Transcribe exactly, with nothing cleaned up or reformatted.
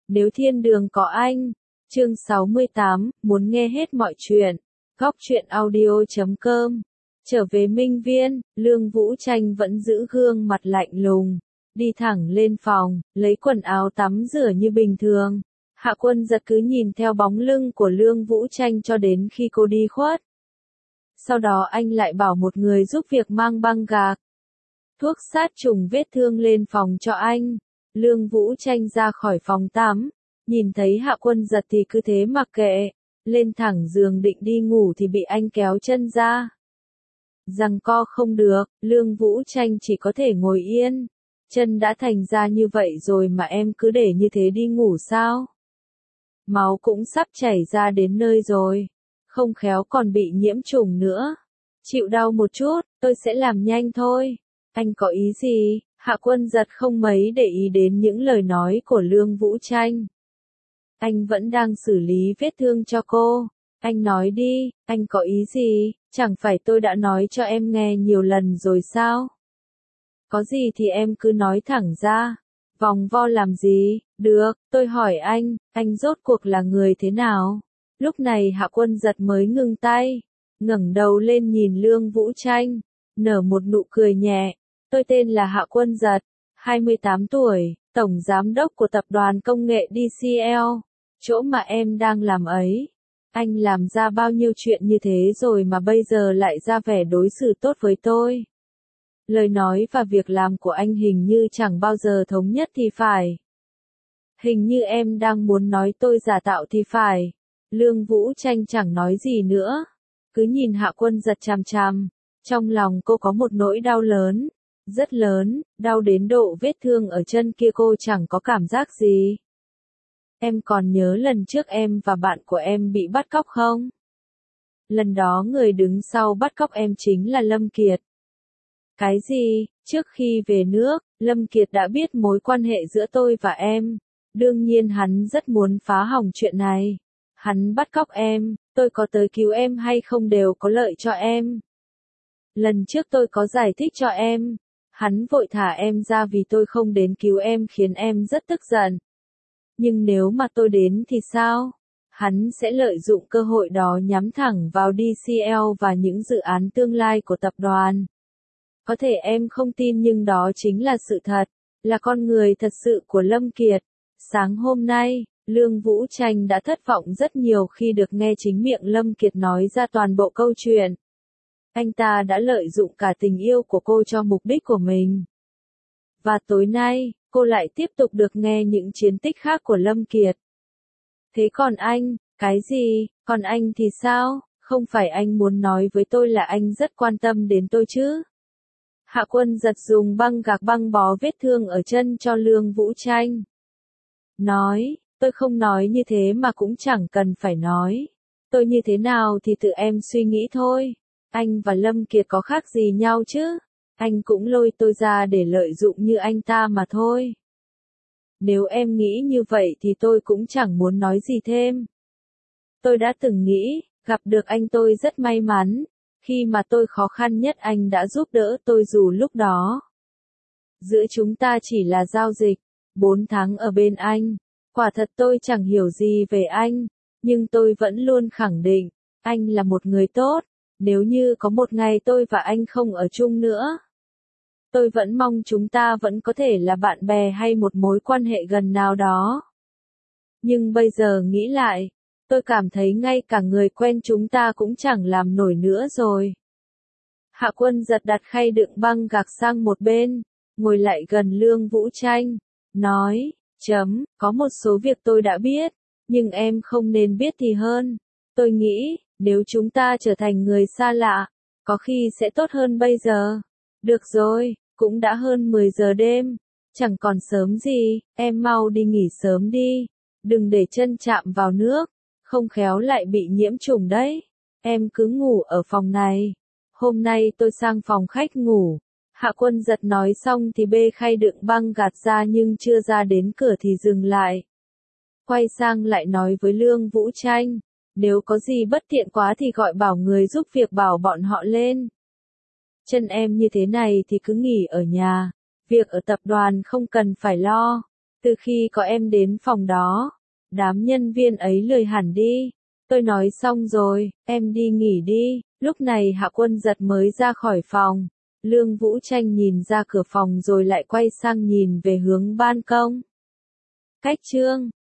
Nếu thiên đường có anh. Chương sáu mươi tám, muốn nghe hết mọi chuyện. Góc truyện audio chấm com. Trở về Minh Viên, Lương Vũ Tranh vẫn giữ gương mặt lạnh lùng, đi thẳng lên phòng, lấy quần áo tắm rửa như bình thường. Hạ Quân Giật cứ nhìn theo bóng lưng của Lương Vũ Tranh cho đến khi cô đi khuất. Sau đó anh lại bảo một người giúp việc mang băng gạc, thuốc sát trùng vết thương lên phòng cho anh. Lương Vũ Tranh ra khỏi phòng tắm, nhìn thấy Hạ Quân Giật thì cứ thế mặc kệ, lên thẳng giường định đi ngủ thì bị anh kéo chân ra. Giằng co không được, Lương Vũ Tranh chỉ có thể ngồi yên. Chân đã thành ra như vậy rồi mà em cứ để như thế đi ngủ sao? Máu cũng sắp chảy ra đến nơi rồi, không khéo còn bị nhiễm trùng nữa. Chịu đau một chút, tôi sẽ làm nhanh thôi. Anh có ý gì? Hạ Quân Giật không mấy để ý đến những lời nói của Lương Vũ Tranh. Anh vẫn đang xử lý vết thương cho cô. Anh nói đi, anh có ý gì? Chẳng phải tôi đã nói cho em nghe nhiều lần rồi sao? Có gì thì em cứ nói thẳng ra. Vòng vo làm gì? Được, tôi hỏi anh, anh rốt cuộc là người thế nào? Lúc này Hạ Quân Giật mới ngừng tay, ngẩng đầu lên nhìn Lương Vũ Tranh, nở một nụ cười nhẹ. Tôi tên là Hạ Quân Giật, hai mươi tám tuổi, tổng giám đốc của tập đoàn công nghệ đê xê lờ, chỗ mà em đang làm ấy. Anh làm ra bao nhiêu chuyện như thế rồi mà bây giờ lại ra vẻ đối xử tốt với tôi. Lời nói và việc làm của anh hình như chẳng bao giờ thống nhất thì phải. Hình như em đang muốn nói tôi giả tạo thì phải. Lương Vũ Tranh chẳng nói gì nữa, cứ nhìn Hạ Quân Giật chằm chằm. Trong lòng cô có một nỗi đau lớn, rất lớn, đau đến độ vết thương ở chân kia cô chẳng có cảm giác gì. Em còn nhớ lần trước em và bạn của em bị bắt cóc không? Lần đó người đứng sau bắt cóc em chính là Lâm Kiệt. Cái gì? Trước khi về nước, Lâm Kiệt đã biết mối quan hệ giữa tôi và em. Đương nhiên hắn rất muốn phá hỏng chuyện này. Hắn bắt cóc em, tôi có tới cứu em hay không đều có lợi cho em. Lần trước tôi có giải thích cho em. Hắn vội thả em ra vì tôi không đến cứu em khiến em rất tức giận. Nhưng nếu mà tôi đến thì sao? Hắn sẽ lợi dụng cơ hội đó nhắm thẳng vào đê xê lờ và những dự án tương lai của tập đoàn. Có thể em không tin nhưng đó chính là sự thật, là con người thật sự của Lâm Kiệt. Sáng hôm nay, Lương Vũ Tranh đã thất vọng rất nhiều khi được nghe chính miệng Lâm Kiệt nói ra toàn bộ câu chuyện. Anh ta đã lợi dụng cả tình yêu của cô cho mục đích của mình. Và tối nay, cô lại tiếp tục được nghe những chiến tích khác của Lâm Kiệt. Thế còn anh, cái gì, còn anh thì sao? Không phải anh muốn nói với tôi là anh rất quan tâm đến tôi chứ? Hạ Quân Giật dùng băng gạc băng bó vết thương ở chân cho Lương Vũ Tranh. Nói, tôi không nói như thế mà cũng chẳng cần phải nói. Tôi như thế nào thì tự em suy nghĩ thôi. Anh và Lâm Kiệt có khác gì nhau chứ? Anh cũng lôi tôi ra để lợi dụng như anh ta mà thôi. Nếu em nghĩ như vậy thì tôi cũng chẳng muốn nói gì thêm. Tôi đã từng nghĩ, gặp được anh tôi rất may mắn. Khi mà tôi khó khăn nhất anh đã giúp đỡ tôi dù lúc đó. Giữa chúng ta chỉ là giao dịch, bốn tháng ở bên anh. Quả thật tôi chẳng hiểu gì về anh, nhưng tôi vẫn luôn khẳng định, anh là một người tốt. Nếu như có một ngày tôi và anh không ở chung nữa, tôi vẫn mong chúng ta vẫn có thể là bạn bè hay một mối quan hệ gần nào đó. Nhưng bây giờ nghĩ lại, tôi cảm thấy ngay cả người quen chúng ta cũng chẳng làm nổi nữa rồi. Hạ Quân Giật đặt khay đựng băng gạc sang một bên, ngồi lại gần Lương Vũ Tranh, nói, chấm, có một số việc tôi đã biết, nhưng em không nên biết thì hơn. Tôi nghĩ, nếu chúng ta trở thành người xa lạ, có khi sẽ tốt hơn bây giờ. Được rồi, cũng đã hơn mười giờ đêm, chẳng còn sớm gì, em mau đi nghỉ sớm đi, đừng để chân chạm vào nước, không khéo lại bị nhiễm trùng đấy. Em cứ ngủ ở phòng này, hôm nay tôi sang phòng khách ngủ. Hạ Quân Giật nói xong thì bê khay đựng băng gạt ra nhưng chưa ra đến cửa thì dừng lại. Quay sang lại nói với Lương Vũ Tranh, nếu có gì bất tiện quá thì gọi bảo người giúp việc bảo bọn họ lên. Chân em như thế này thì cứ nghỉ ở nhà, việc ở tập đoàn không cần phải lo. Từ khi có em đến phòng đó, đám nhân viên ấy lười hẳn đi. Tôi nói xong rồi, em đi nghỉ đi. Lúc này Hạ Quân Giật mới ra khỏi phòng. Lương Vũ Tranh nhìn ra cửa phòng rồi lại quay sang nhìn về hướng ban công. Cách chương